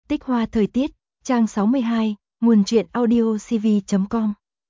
Tích Hoa thời tiết, trang 62, nguồn truyện audio cv.com.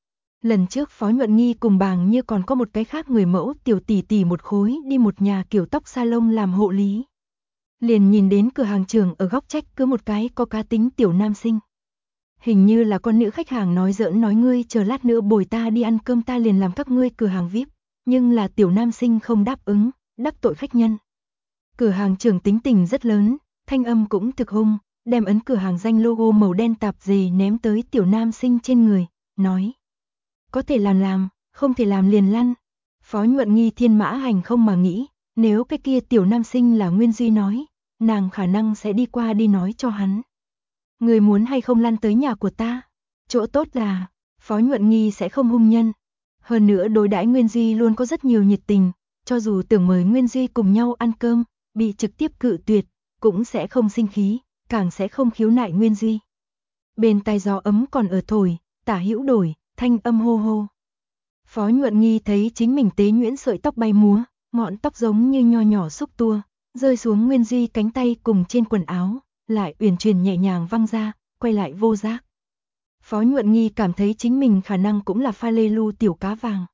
Lần trước Phó Nhuận Nghi cùng Bàng Như còn có một cái khác người mẫu tiểu tỷ tỷ một khối đi một nhà kiểu tóc salon làm hộ lý. Liền nhìn đến cửa hàng trưởng ở góc trách cứ một cái có cá tính tiểu nam sinh. Hình như là con nữ khách hàng nói giỡn nói ngươi chờ lát nữa bồi ta đi ăn cơm ta liền làm các ngươi cửa hàng VIP, nhưng là tiểu nam sinh không đáp ứng, đắc tội khách nhân. Cửa hàng trưởng tính tình rất lớn, thanh âm cũng thực hung, đem ấn cửa hàng danh logo màu đen tạp dề ném tới tiểu nam sinh trên người, nói: có thể làm, không thể làm liền lăn. Phó Nhuận Nghi thiên mã hành không mà nghĩ, nếu cái kia tiểu nam sinh là Nguyên Duy nói, nàng khả năng sẽ đi qua đi nói cho hắn. Người muốn hay không lăn tới nhà của ta? Chỗ tốt là, Phó Nhuận Nghi sẽ không hung nhân. Hơn nữa đối đãi Nguyên Duy luôn có rất nhiều nhiệt tình, cho dù tưởng mời Nguyên Duy cùng nhau ăn cơm, bị trực tiếp cự tuyệt, cũng sẽ không sinh khí, càng sẽ không khiếu nại Nguyên Duy. Bên tai gió ấm còn ở thổi, tả hữu đổi, thanh âm hô hô. Phó Nhuận Nghi thấy chính mình tế nhuyễn sợi tóc bay múa, ngọn tóc giống như nho nhỏ xúc tua, rơi xuống Nguyên Duy cánh tay cùng trên quần áo, lại uyển chuyển nhẹ nhàng văng ra, quay lại vô giác. Phó Nhuận Nghi cảm thấy chính mình khả năng cũng là pha lê lu tiểu cá vàng.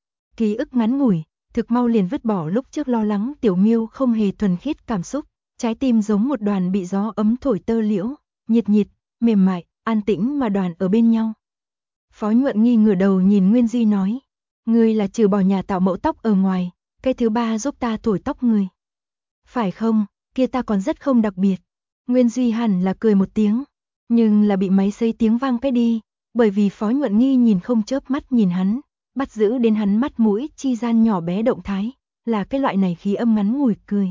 Ký ức ngắn ngủi, thực mau liền vứt bỏ lúc trước lo lắng tiểu miêu không hề thuần khiết cảm xúc, trái tim giống một đoàn bị gió ấm thổi tơ liễu, nhiệt nhiệt, mềm mại, an tĩnh mà đoàn ở bên nhau. Phó Nhuận Nghi ngửa đầu nhìn Nguyên Duy nói: ngươi là trừ bỏ nhà tạo mẫu tóc ở ngoài, cái thứ ba giúp ta thổi tóc người. Phải không, kia ta còn rất không đặc biệt. Nguyên Duy hẳn là cười một tiếng, nhưng là bị máy xấy tiếng vang cái đi, bởi vì Phó Nhuận Nghi nhìn không chớp mắt nhìn hắn, bắt giữ đến hắn mắt mũi chi gian nhỏ bé động thái, là cái loại này khí âm ngắn ngủi cười.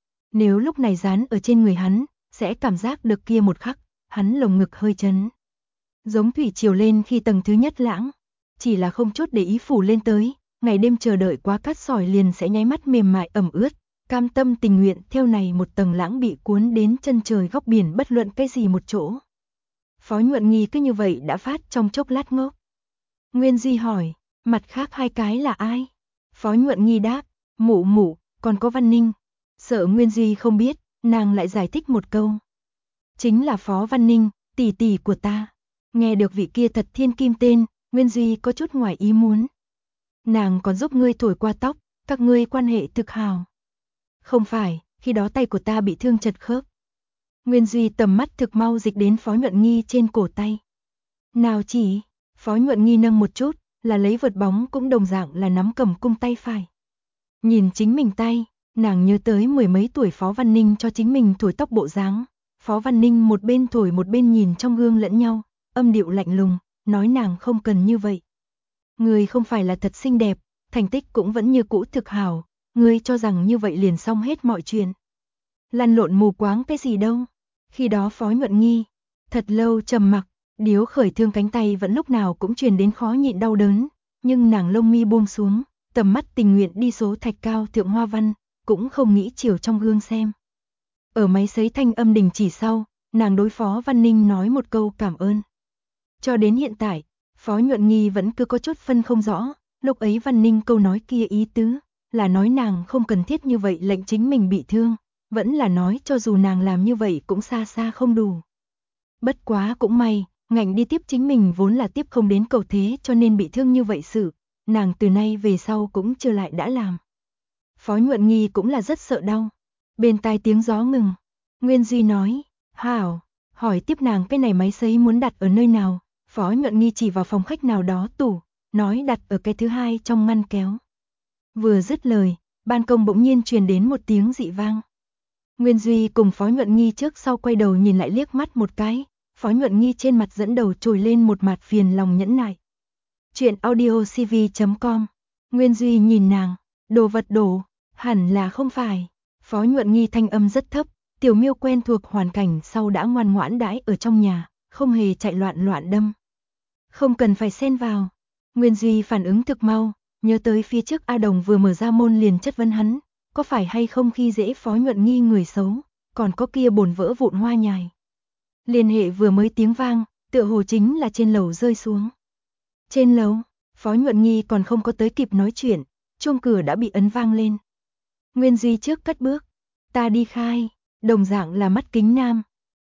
Nếu lúc này dán ở trên người hắn, sẽ cảm giác được kia một khắc, hắn lồng ngực hơi chấn. Giống thủy triều lên khi tầng thứ nhất lãng, chỉ là không chút để ý phủ lên tới, ngày đêm chờ đợi quá cát sỏi liền sẽ nháy mắt mềm mại ẩm ướt, cam tâm tình nguyện theo này một tầng lãng bị cuốn đến chân trời góc biển bất luận cái gì một chỗ. Phó Nhuận Nghi cứ như vậy đã phát trong chốc lát ngốc. Nguyên Duy hỏi, mặt khác hai cái là ai? Phó Nhuận Nghi đáp, mụ mụ, còn có Văn Ninh. Sợ Nguyên Duy không biết, nàng lại giải thích một câu. Chính là Phó Văn Ninh, tỷ tỷ của ta. Nghe được vị kia thật thiên kim tên, Nguyên Duy có chút ngoài ý muốn. Nàng còn giúp ngươi thổi qua tóc, các ngươi quan hệ thực hào. Không phải, khi đó tay của ta bị thương chật khớp. Nguyên Duy tầm mắt thực mau dịch đến Phó Nhuận Nghi trên cổ tay. Nào chỉ, Phó Nhuận Nghi nâng một chút, là lấy vợt bóng cũng đồng dạng là nắm cầm cung tay phải. Nhìn chính mình tay, nàng nhớ tới mười mấy tuổi Phó Văn Ninh cho chính mình thổi tóc bộ dáng. Phó Văn Ninh một bên thổi một bên nhìn trong gương lẫn nhau, âm điệu lạnh lùng, nói nàng không cần như vậy. Người không phải là thật xinh đẹp, thành tích cũng vẫn như cũ thực hảo, ngươi cho rằng như vậy liền xong hết mọi chuyện. Lăn lộn mù quáng cái gì đâu. Khi đó Phó Nhuận Nghi, thật lâu trầm mặc, điếu khởi thương cánh tay vẫn lúc nào cũng truyền đến khó nhịn đau đớn, nhưng nàng lông mi buông xuống, tầm mắt tình nguyện đi số thạch cao thượng hoa văn, cũng không nghĩ chiều trong gương xem. Ở máy sấy thanh âm đình chỉ sau, nàng đối Phó Văn Ninh nói một câu cảm ơn. Cho đến hiện tại, Phó Nhuận Nghi vẫn cứ có chút phân không rõ, lúc ấy Văn Ninh câu nói kia ý tứ, là nói nàng không cần thiết như vậy lệnh chính mình bị thương, vẫn là nói cho dù nàng làm như vậy cũng xa xa không đủ. Bất quá cũng may, ngạnh đi tiếp chính mình vốn là tiếp không đến cầu thế cho nên bị thương như vậy sự, nàng từ nay về sau cũng chưa lại đã làm. Phó Nhuận Nghi cũng là rất sợ đau. Bên tai tiếng gió ngừng, Nguyên Duy nói, hảo, hỏi tiếp nàng cái này máy sấy muốn đặt ở nơi nào. Phó Nhuận Nghi chỉ vào phòng khách nào đó tủ, nói đặt ở cái thứ hai trong ngăn kéo. Vừa dứt lời, ban công bỗng nhiên truyền đến một tiếng dị vang. Nguyên Duy cùng Phó Nhuận Nghi trước sau quay đầu nhìn lại liếc mắt một cái, Phó Nhuận Nghi trên mặt dẫn đầu trồi lên một mặt phiền lòng nhẫn nại. Chuyện audio cv.com. Nguyên Duy nhìn nàng, đồ vật đổ, hẳn là không phải. Phó Nhuận Nghi thanh âm rất thấp, tiểu miêu quen thuộc hoàn cảnh sau đã ngoan ngoãn đãi ở trong nhà, không hề chạy loạn đâm. Không cần phải xen vào. Nguyên Duy phản ứng thực mau, nhớ tới phía trước A Đồng vừa mở ra môn liền chất vấn hắn, có phải hay không khi dễ Phó Nhuận Nghi người xấu, còn có kia bồn vỡ vụn hoa nhài. Liên hệ vừa mới tiếng vang, tựa hồ chính là trên lầu rơi xuống. Trên lầu, Phó Nhuận Nghi còn không có tới kịp nói chuyện, chuông cửa đã bị ấn vang lên. Nguyên Duy trước cất bước, ta đi khai, đồng dạng là mắt kính nam.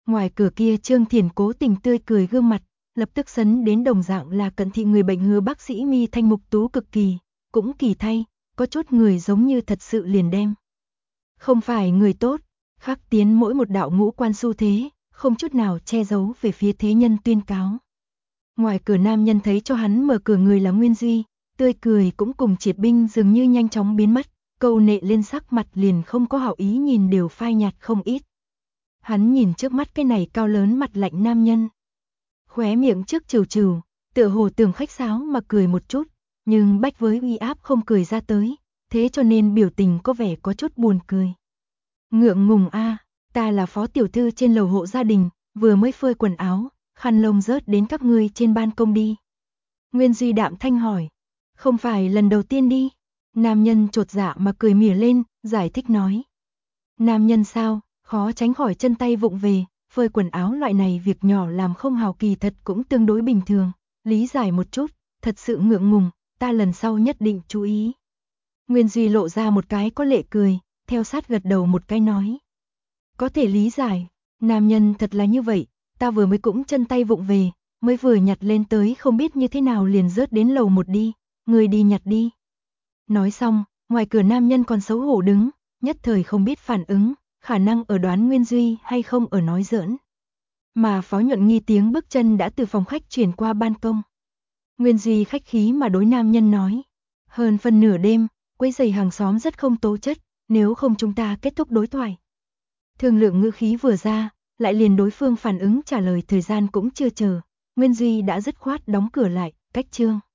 Ngoài cửa kia Trương Thiền cố tình tươi cười gương mặt, lập tức sấn đến đồng dạng là cận thị người bệnh hứa bác sĩ mi thanh mục tú cực kỳ, cũng kỳ thay, có chút người giống như thật sự liền đem. Không phải người tốt, khắc tiến mỗi một đạo ngũ quan xu thế, không chút nào che giấu về phía thế nhân tuyên cáo. Ngoài cửa nam nhân thấy cho hắn mở cửa người là Nguyên Duy, tươi cười cũng cùng Triệt Binh dường như nhanh chóng biến mất, câu nệ lên sắc mặt liền không có hảo ý nhìn đều phai nhạt không ít. Hắn nhìn trước mắt cái này cao lớn mặt lạnh nam nhân. Khóe miệng trước trừ trừ, tựa hồ tưởng khách sáo mà cười một chút, nhưng bách với uy áp không cười ra tới, thế cho nên biểu tình có vẻ có chút buồn cười. Ngượng ngùng a, ta là phó tiểu thư trên lầu hộ gia đình, vừa mới phơi quần áo, khăn lông rớt đến các ngươi trên ban công đi. Nguyên Duy đạm thanh hỏi, không phải lần đầu tiên đi. Nam nhân chột dạ mà cười mỉa lên, giải thích nói. Nam nhân sao, khó tránh khỏi chân tay vụng về, phơi quần áo loại này việc nhỏ làm không hào kỳ thật cũng tương đối bình thường, lý giải một chút, thật sự ngượng ngùng, ta lần sau nhất định chú ý. Nguyên Duy lộ ra một cái có lệ cười, theo sát gật đầu một cái nói. Có thể lý giải, nam nhân thật là như vậy, ta vừa mới cũng chân tay vụng về, mới vừa nhặt lên tới không biết như thế nào liền rớt đến lầu một đi, người đi nhặt đi. Nói xong, ngoài cửa nam nhân còn xấu hổ đứng, nhất thời không biết phản ứng, khả năng ở đoán Nguyên Duy hay không ở nói giỡn. Mà Phó Nhuận Nghi tiếng bước chân đã từ phòng khách chuyển qua ban công. Nguyên Duy khách khí mà đối nam nhân nói, hơn phân nửa đêm, quấy rầy hàng xóm rất không tố chất, nếu không chúng ta kết thúc đối thoại. Thương lượng ngữ khí vừa ra, lại liền đối phương phản ứng trả lời thời gian cũng chưa chờ, Nguyên Duy đã dứt khoát đóng cửa lại, cách chương.